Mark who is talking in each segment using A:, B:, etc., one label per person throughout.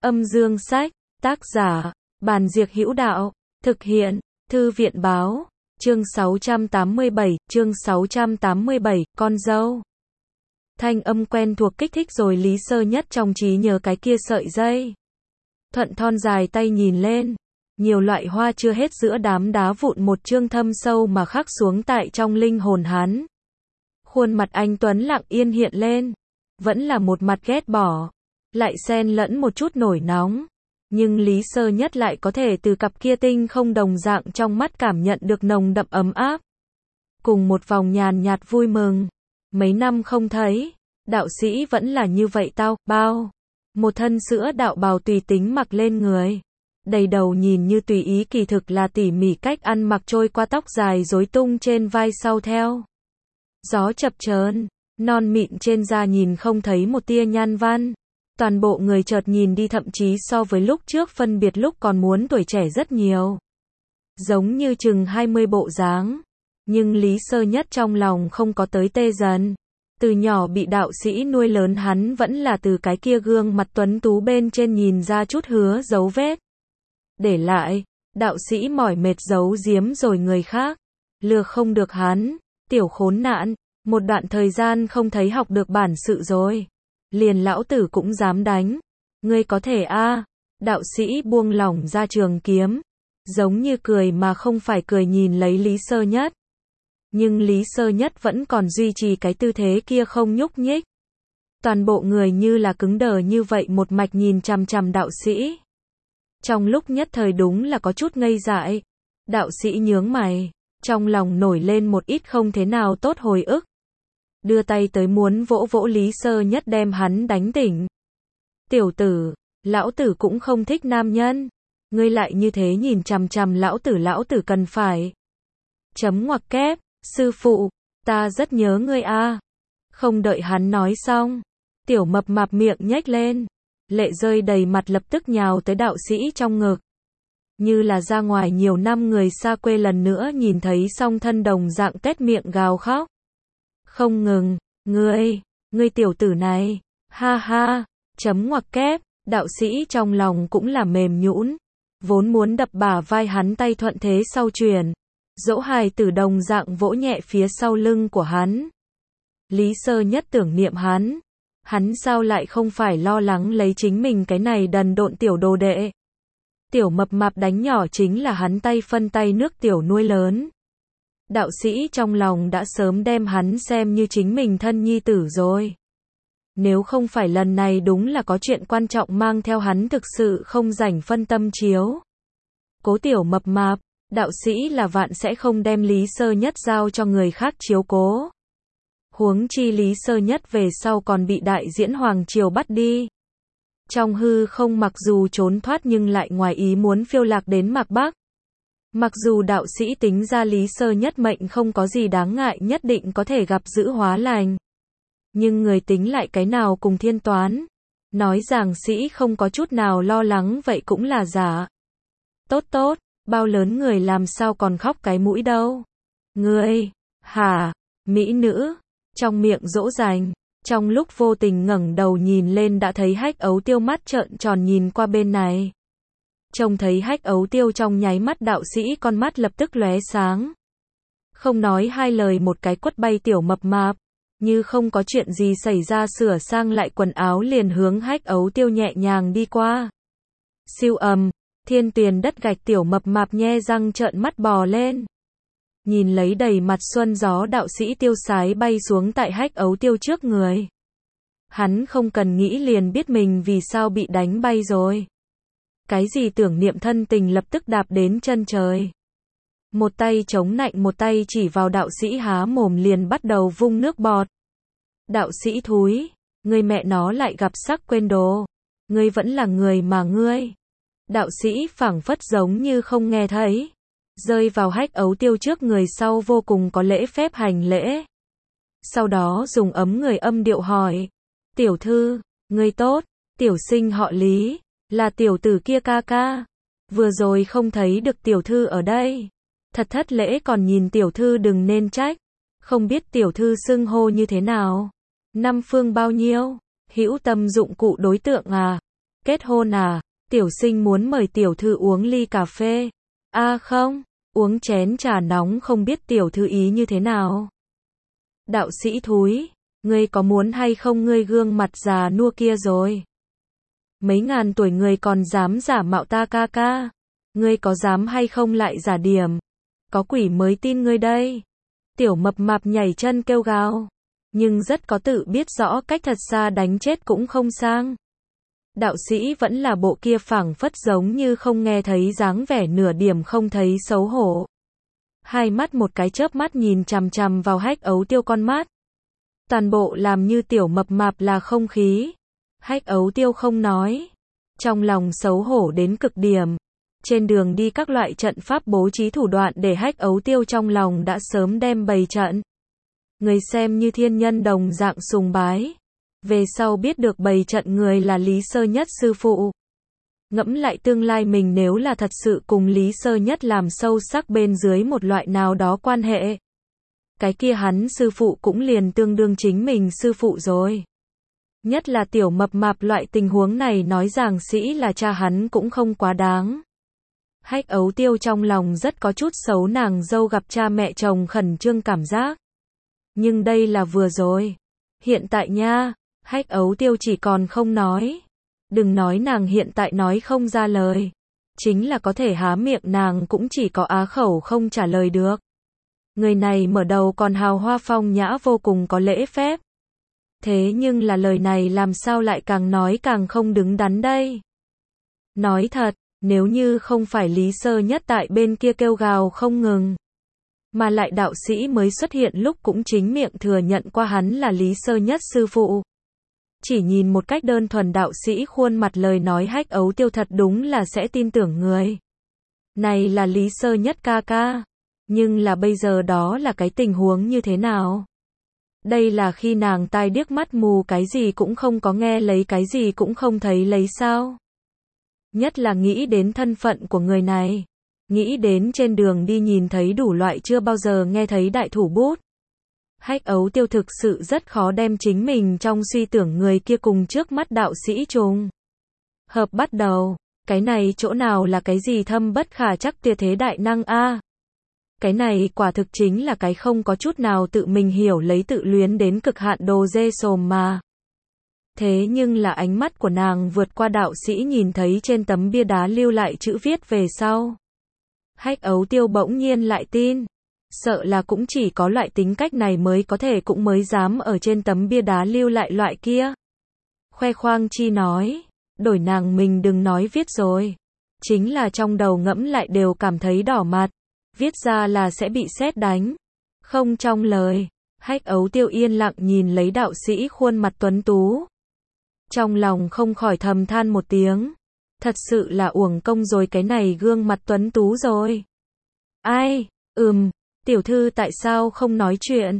A: Âm dương sách, tác giả, Bàn Diệc Hữu Đạo, thực hiện, Thư viện báo, chương 687, con dâu. Thanh âm quen thuộc kích thích rồi Lý Sơ Nhất trong trí nhớ cái kia sợi dây. Thuận thon dài tay nhìn lên, nhiều loại hoa chưa hết giữa đám đá vụn một chương thâm sâu mà khắc xuống tại trong linh hồn hắn. Khuôn mặt anh Tuấn lặng yên hiện lên, vẫn là một mặt ghét bỏ, lại xen lẫn một chút nổi nóng. Nhưng Lý Sơ Nhất lại có thể từ cặp kia tinh không đồng dạng trong mắt cảm nhận được nồng đậm ấm áp. Cùng một vòng nhàn nhạt vui mừng. Mấy năm không thấy, đạo sĩ vẫn là như vậy tao, bao. Một thân sữa đạo bào tùy tính mặc lên người. Đầy đầu nhìn như tùy ý kỳ thực là tỉ mỉ cách ăn mặc trôi qua tóc dài rối tung trên vai sau theo. Gió chập chờn, non mịn trên da nhìn không thấy một tia nhan văn. Toàn bộ người chợt nhìn đi thậm chí so với lúc trước phân biệt lúc còn muốn tuổi trẻ rất nhiều. Giống như chừng 20 bộ dáng. Nhưng Lý Sơ Nhất trong lòng không có tới tê dần. Từ nhỏ bị đạo sĩ nuôi lớn hắn vẫn là từ cái kia gương mặt tuấn tú bên trên nhìn ra chút hứa dấu vết. Để lại, đạo sĩ mỏi mệt giấu giếm rồi người khác. Lừa không được hắn, tiểu khốn nạn, một đoạn thời gian không thấy học được bản sự rồi. Liền lão tử cũng dám đánh. Ngươi có thể a? Đạo sĩ buông lỏng ra trường kiếm. Giống như cười mà không phải cười nhìn lấy Lý Sơ Nhất. Nhưng Lý Sơ Nhất vẫn còn duy trì cái tư thế kia không nhúc nhích. Toàn bộ người như là cứng đờ như vậy một mạch nhìn chằm chằm đạo sĩ. Trong lúc nhất thời đúng là có chút ngây dại. Đạo sĩ nhướng mày, trong lòng nổi lên một ít không thế nào tốt hồi ức. Đưa tay tới muốn vỗ vỗ Lý Sơ Nhất đem hắn đánh tỉnh. Tiểu tử, lão tử cũng không thích nam nhân. Ngươi lại như thế nhìn chằm chằm lão tử cần phải. Chấm ngoặc kép, sư phụ, ta rất nhớ ngươi a. Không đợi hắn nói xong, tiểu mập mạp miệng nhếch lên. Lệ rơi đầy mặt lập tức nhào tới đạo sĩ trong ngực. Như là ra ngoài nhiều năm người xa quê lần nữa nhìn thấy song thân đồng dạng tét miệng gào khóc. Không ngừng, ngươi tiểu tử này, ha ha, chấm ngoặc kép, đạo sĩ trong lòng cũng là mềm nhũn, vốn muốn đập bả vai hắn tay thuận thế sau chuyển, dỗ hài tử đồng dạng vỗ nhẹ phía sau lưng của hắn. Lý Sơ Nhất tưởng niệm hắn sao lại không phải lo lắng lấy chính mình cái này đần độn tiểu đồ đệ. Tiểu mập mạp đánh nhỏ chính là hắn tay phân tay nước tiểu nuôi lớn. Đạo sĩ trong lòng đã sớm đem hắn xem như chính mình thân nhi tử rồi. Nếu không phải lần này đúng là có chuyện quan trọng mang theo hắn thực sự không rảnh phân tâm chiếu. Cố tiểu mập mạp, đạo sĩ là vạn sẽ không đem Lý Sơ Nhất giao cho người khác chiếu cố. Huống chi Lý Sơ Nhất về sau còn bị đại diễn Hoàng Triều bắt đi. Trong hư không mặc dù trốn thoát nhưng lại ngoài ý muốn phiêu lạc đến Mạc Bắc. Mặc dù đạo sĩ tính ra Lý Sơ Nhất mệnh không có gì đáng ngại nhất định có thể gặp giữ hóa lành. Nhưng người tính lại cái nào cùng thiên toán. Nói giảng sĩ không có chút nào lo lắng vậy cũng là giả. Tốt, bao lớn người làm sao còn khóc cái mũi đâu. Ngươi, hả, mỹ nữ, trong miệng dỗ dành. Trong lúc vô tình ngẩng đầu nhìn lên đã thấy Hách Ấu Tiêu mắt trợn tròn nhìn qua bên này. Trông thấy Hách Ấu Tiêu trong nháy mắt đạo sĩ con mắt lập tức lóe sáng. Không nói hai lời một cái quất bay tiểu mập mạp. Như không có chuyện gì xảy ra sửa sang lại quần áo liền hướng Hách Ấu Tiêu nhẹ nhàng đi qua. Siêu ầm, thiên tuyền đất gạch tiểu mập mạp nhe răng trợn mắt bò lên. Nhìn lấy đầy mặt xuân gió đạo sĩ tiêu sái bay xuống tại Hách Ấu Tiêu trước người. Hắn không cần nghĩ liền biết mình vì sao bị đánh bay rồi. Cái gì tưởng niệm thân tình lập tức đạp đến chân trời. Một tay chống nạnh một tay chỉ vào đạo sĩ há mồm liền bắt đầu vung nước bọt. Đạo sĩ thúi, ngươi mẹ nó lại gặp sắc quên đồ. Ngươi vẫn là người mà ngươi. Đạo sĩ phảng phất giống như không nghe thấy. Rơi vào Hách Ấu Tiêu trước người sau vô cùng có lễ phép hành lễ. Sau đó dùng ấm người âm điệu hỏi. Tiểu thư, ngươi tốt, tiểu sinh họ Lý, là tiểu tử kia ca ca. Vừa rồi không thấy được tiểu thư ở đây. Thật thất lễ còn nhìn tiểu thư đừng nên trách. Không biết tiểu thư xưng hô như thế nào. Năm phương bao nhiêu? Hữu tâm dụng cụ đối tượng à? Kết hôn à? Tiểu sinh muốn mời tiểu thư uống ly cà phê. À không, uống chén trà nóng không biết tiểu thư ý như thế nào. Đạo sĩ thúi, ngươi có muốn hay không, ngươi gương mặt già nua kia rồi. Mấy ngàn tuổi ngươi còn dám giả mạo ta ca ca. Ngươi có dám hay không lại giả điểm. Có quỷ mới tin ngươi đây. Tiểu mập mạp nhảy chân kêu gào. Nhưng rất có tự biết rõ cách thật xa đánh chết cũng không sang. Đạo sĩ vẫn là bộ kia phảng phất giống như không nghe thấy, dáng vẻ nửa điểm không thấy xấu hổ. Hai mắt một cái chớp mắt nhìn chằm chằm vào Hách Ấu Tiêu con mắt. Toàn bộ làm như tiểu mập mạp là không khí. Hách Ấu Tiêu không nói. Trong lòng xấu hổ đến cực điểm. Trên đường đi các loại trận pháp bố trí thủ đoạn để Hách Ấu Tiêu trong lòng đã sớm đem bày trận. Người xem như thiên nhân đồng dạng sùng bái. Về sau biết được bày trận người là Lý Sơ Nhất sư phụ. Ngẫm lại tương lai mình nếu là thật sự cùng Lý Sơ Nhất làm sâu sắc bên dưới một loại nào đó quan hệ. Cái kia hắn sư phụ cũng liền tương đương chính mình sư phụ rồi. Nhất là tiểu mập mạp loại tình huống này nói giảng sĩ là cha hắn cũng không quá đáng. Hách Ấu Tiêu trong lòng rất có chút xấu nàng dâu gặp cha mẹ chồng khẩn trương cảm giác. Nhưng đây là vừa rồi. Hiện tại nha, Hách Ấu Tiêu chỉ còn không nói. Đừng nói nàng hiện tại nói không ra lời. Chính là có thể há miệng nàng cũng chỉ có á khẩu không trả lời được. Người này mở đầu còn hào hoa phong nhã vô cùng có lễ phép. Thế nhưng là lời này làm sao lại càng nói càng không đứng đắn đây. Nói thật, nếu như không phải Lý Sơ Nhất tại bên kia kêu gào không ngừng. Mà lại đạo sĩ mới xuất hiện lúc cũng chính miệng thừa nhận qua hắn là Lý Sơ Nhất sư phụ. Chỉ nhìn một cách đơn thuần đạo sĩ khuôn mặt lời nói Hách Ấu Tiêu thật đúng là sẽ tin tưởng người. Này là Lý Sơ Nhất ca ca. Nhưng là bây giờ đó là cái tình huống như thế nào? Đây là khi nàng tai điếc mắt mù cái gì cũng không có nghe lấy cái gì cũng không thấy lấy sao? Nhất là nghĩ đến thân phận của người này. Nghĩ đến trên đường đi nhìn thấy đủ loại chưa bao giờ nghe thấy đại thủ bút. Hách Ấu Tiêu thực sự rất khó đem chính mình trong suy tưởng người kia cùng trước mắt đạo sĩ trùng hợp bắt đầu. Cái này chỗ nào là cái gì thâm bất khả chắc tia thế đại năng a? Cái này quả thực chính là cái không có chút nào tự mình hiểu lấy tự luyến đến cực hạn đồ dê sồm mà. Thế nhưng là ánh mắt của nàng vượt qua đạo sĩ nhìn thấy trên tấm bia đá lưu lại chữ viết về sau. Hách Ấu Tiêu bỗng nhiên lại tin. Sợ là cũng chỉ có loại tính cách này mới có thể cũng mới dám ở trên tấm bia đá lưu lại loại kia. Khoe khoang chi nói. Đổi nàng mình đừng nói viết rồi. Chính là trong đầu ngẫm lại đều cảm thấy đỏ mặt. Viết ra là sẽ bị sét đánh. Không trong lời. Hách Ấu Tiêu yên lặng nhìn lấy đạo sĩ khuôn mặt tuấn tú. Trong lòng không khỏi thầm than một tiếng. Thật sự là uổng công rồi cái này gương mặt tuấn tú rồi. Ai, tiểu thư tại sao không nói chuyện?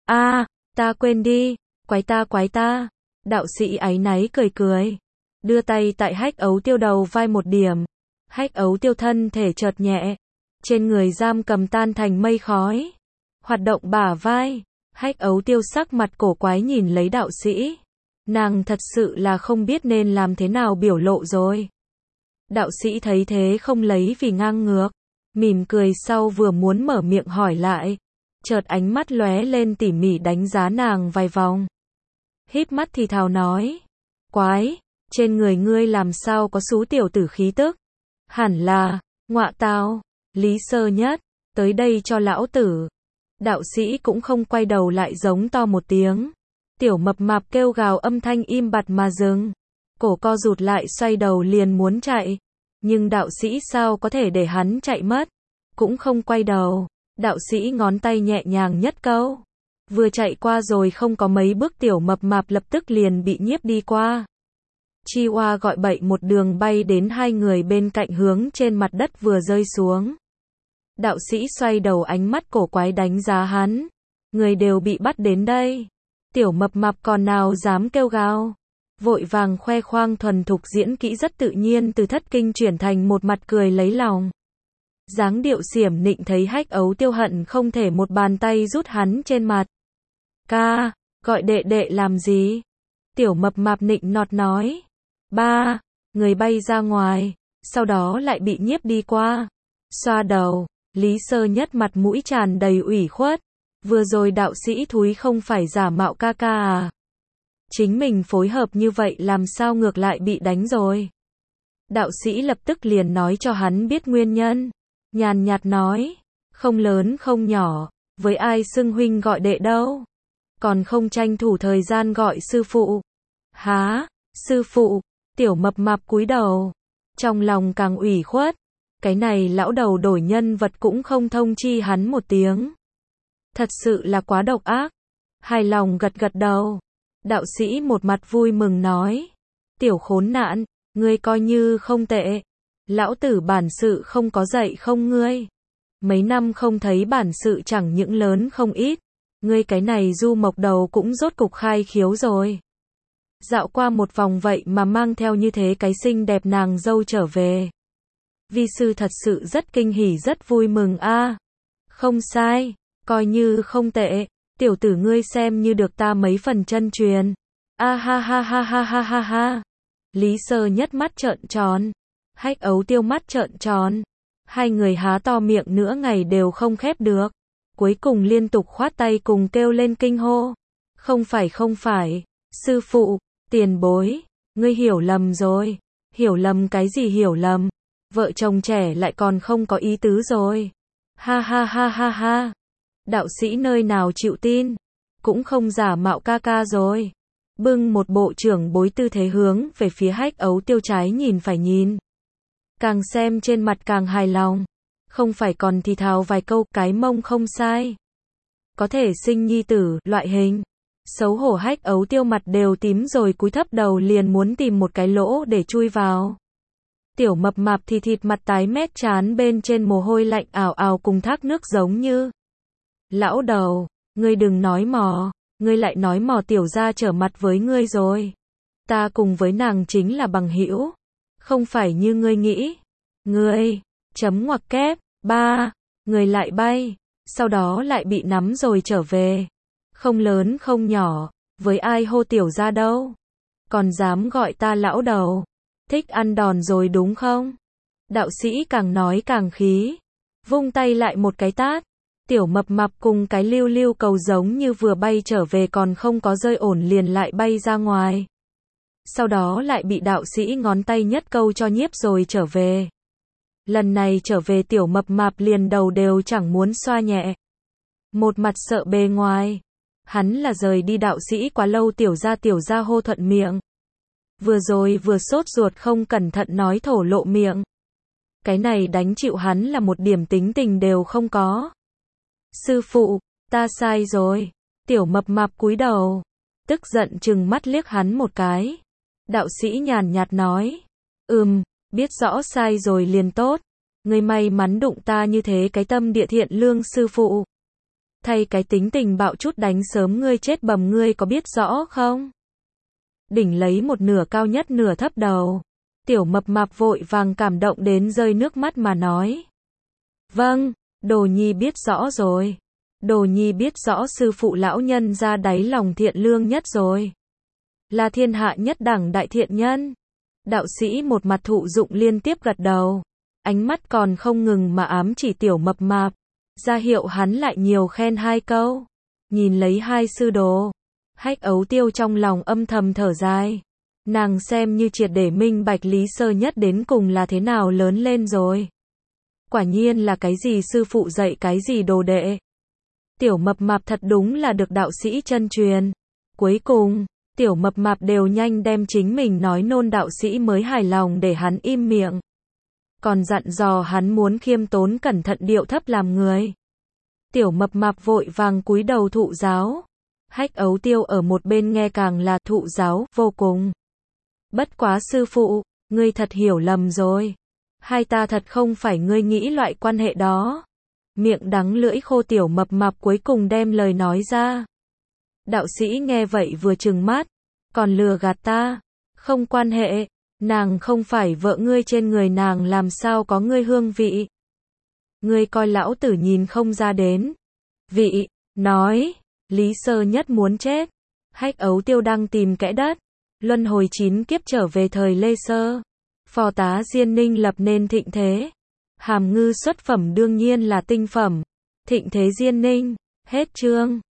A: Ta quên đi, quái ta. Đạo sĩ áy náy cười cười. Đưa tay tại Hách Ấu Tiêu đầu vai một điểm. Hách Ấu Tiêu thân thể chợt nhẹ. Trên người giam cầm tan thành mây khói. Hoạt động bả vai. Hách Ấu Tiêu sắc mặt cổ quái nhìn lấy đạo sĩ. Nàng thật sự là không biết nên làm thế nào biểu lộ rồi. Đạo sĩ thấy thế không lấy vì ngang ngược. Mỉm cười sau vừa muốn mở miệng hỏi lại. Chợt ánh mắt lóe lên tỉ mỉ đánh giá nàng vài vòng. Híp mắt thì thào nói. Quái, trên người ngươi làm sao có xú tiểu tử khí tức? Hẳn là, ngọa tao, Lý Sơ Nhất, tới đây cho lão tử. Đạo sĩ cũng không quay đầu lại giống to một tiếng. Tiểu mập mạp kêu gào âm thanh im bặt mà dừng. Cổ co rụt lại xoay đầu liền muốn chạy. Nhưng đạo sĩ sao có thể để hắn chạy mất. Cũng không quay đầu. Đạo sĩ ngón tay nhẹ nhàng nhất câu. Vừa chạy qua rồi không có mấy bước tiểu mập mạp lập tức liền bị nhiếp đi qua. Chi oa gọi bậy một đường bay đến hai người bên cạnh hướng trên mặt đất vừa rơi xuống. Đạo sĩ xoay đầu ánh mắt cổ quái đánh giá hắn. Người đều bị bắt đến đây. Tiểu mập mạp còn nào dám kêu gào. Vội vàng khoe khoang thuần thục diễn kỹ rất tự nhiên từ thất kinh chuyển thành một mặt cười lấy lòng. Dáng điệu xiểm nịnh thấy Hách Ấu Tiêu hận không thể một bàn tay rút hắn trên mặt. Ca, gọi đệ đệ làm gì? Tiểu mập mạp nịnh nọt nói. Ba, người bay ra ngoài, sau đó lại bị nhiếp đi qua. Xoa đầu, Lý Sơ Nhất mặt mũi tràn đầy ủy khuất. Vừa rồi đạo sĩ thúi không phải giả mạo ca ca à? Chính mình phối hợp như vậy làm sao ngược lại bị đánh rồi? Đạo sĩ lập tức liền nói cho hắn biết nguyên nhân. Nhàn nhạt nói, không lớn không nhỏ, với ai xưng huynh gọi đệ đâu. Còn không tranh thủ thời gian gọi sư phụ. Há, sư phụ, tiểu mập mạp cúi đầu. Trong lòng càng ủy khuất. Cái này lão đầu đổi nhân vật cũng không thông chi hắn một tiếng. Thật sự là quá độc ác. Hài lòng gật gật đầu. Đạo sĩ một mặt vui mừng nói. Tiểu khốn nạn, ngươi coi như không tệ. Lão tử bản sự không có dạy không ngươi. Mấy năm không thấy bản sự chẳng những lớn không ít. Ngươi cái này du mộc đầu cũng rốt cục khai khiếu rồi. Dạo qua một vòng vậy mà mang theo như thế cái xinh đẹp nàng dâu trở về. Vi sư thật sự rất kinh hỉ rất vui mừng a. Không sai, coi như không tệ, tiểu tử ngươi xem như được ta mấy phần chân truyền. A ha ha ha ha ha ha ha. Lý Sơ Nhất mắt trợn tròn, Hách Ấu Tiêu mắt trợn tròn. Hai người há to miệng nửa ngày đều không khép được. Cuối cùng liên tục khoát tay cùng kêu lên kinh hô. Không phải, sư phụ, tiền bối, ngươi hiểu lầm rồi. Hiểu lầm cái gì hiểu lầm? Vợ chồng trẻ lại còn không có ý tứ rồi. Ha ha ha ha ha. Đạo sĩ nơi nào chịu tin. Cũng không giả mạo ca ca rồi. Bưng một bộ trưởng bối tư thế hướng về phía Hách Ấu Tiêu trái nhìn phải nhìn. Càng xem trên mặt càng hài lòng. Không phải còn thì thào vài câu cái mông không sai. Có thể sinh nhi tử, loại hình. Xấu hổ Hách Ấu Tiêu mặt đều tím rồi cúi thấp đầu liền muốn tìm một cái lỗ để chui vào. Tiểu mập mạp thì thịt mặt tái mét trán bên trên mồ hôi lạnh ảo ảo cùng thác nước giống như. Lão đầu, ngươi đừng nói mò, ngươi lại nói mò tiểu gia trở mặt với ngươi rồi. Ta cùng với nàng chính là bằng hữu, không phải như ngươi nghĩ. Ngươi, chấm ngoặc kép, ba, người lại bay, sau đó lại bị nắm rồi trở về. Không lớn không nhỏ, với ai hô tiểu gia đâu. Còn dám gọi ta lão đầu. Thích ăn đòn rồi đúng không? Đạo sĩ càng nói càng khí. Vung tay lại một cái tát. Tiểu mập mạp cùng cái lưu lưu cầu giống như vừa bay trở về còn không có rơi ổn liền lại bay ra ngoài. Sau đó lại bị đạo sĩ ngón tay nhất câu cho nhiếp rồi trở về. Lần này trở về tiểu mập mạp liền đầu đều chẳng muốn xoa nhẹ. Một mặt sợ bề ngoài. Hắn là rời đi đạo sĩ quá lâu tiểu gia hô thuận miệng. Vừa rồi vừa sốt ruột không cẩn thận nói thổ lộ miệng. Cái này đánh chịu hắn là một điểm tính tình đều không có. Sư phụ, ta sai rồi. Tiểu mập mạp cúi đầu. Tức giận trừng mắt liếc hắn một cái. Đạo sĩ nhàn nhạt nói. Biết rõ sai rồi liền tốt. Ngươi may mắn đụng ta như thế cái tâm địa thiện lương sư phụ. Thay cái tính tình bạo chút đánh sớm ngươi chết bầm ngươi có biết rõ không? Đỉnh lấy một nửa cao nhất nửa thấp đầu. Tiểu mập mạp vội vàng cảm động đến rơi nước mắt mà nói. Vâng, đồ nhi biết rõ rồi. Đồ nhi biết rõ sư phụ lão nhân ra đáy lòng thiện lương nhất rồi. Là thiên hạ nhất đẳng đại thiện nhân. Đạo sĩ một mặt thụ dụng liên tiếp gật đầu. Ánh mắt còn không ngừng mà ám chỉ tiểu mập mạp. Ra hiệu hắn lại nhiều khen hai câu. Nhìn lấy hai sư đồ. Hách Ấu Tiêu trong lòng âm thầm thở dài. Nàng xem như triệt để minh bạch Lý Sơ Nhất đến cùng là thế nào lớn lên rồi. Quả nhiên là cái gì sư phụ dạy cái gì đồ đệ. Tiểu mập mạp thật đúng là được đạo sĩ chân truyền. Cuối cùng, tiểu mập mạp đều nhanh đem chính mình nói nôn đạo sĩ mới hài lòng để hắn im miệng. Còn dặn dò hắn muốn khiêm tốn cẩn thận điệu thấp làm người. Tiểu mập mạp vội vàng cúi đầu thụ giáo. Hách Ấu Tiêu ở một bên nghe càng là thụ giáo vô cùng. Bất quá sư phụ, ngươi thật hiểu lầm rồi. Hai ta thật không phải ngươi nghĩ loại quan hệ đó. Miệng đắng lưỡi khô tiểu mập mạp cuối cùng đem lời nói ra. Đạo sĩ nghe vậy vừa trừng mắt. Còn lừa gạt ta. Không quan hệ. Nàng không phải vợ ngươi trên người nàng làm sao có ngươi hương vị. Ngươi coi lão tử nhìn không ra đến. Vị, nói. Lý Sơ Nhất muốn chết. Hách Ấu Tiêu đang tìm kẽ đất. Luân hồi 9 kiếp trở về thời Lê Sơ. Phò tá Diên Ninh lập nên thịnh thế. Hàm ngư xuất phẩm đương nhiên là tinh phẩm. Thịnh thế Diên Ninh. Hết chương.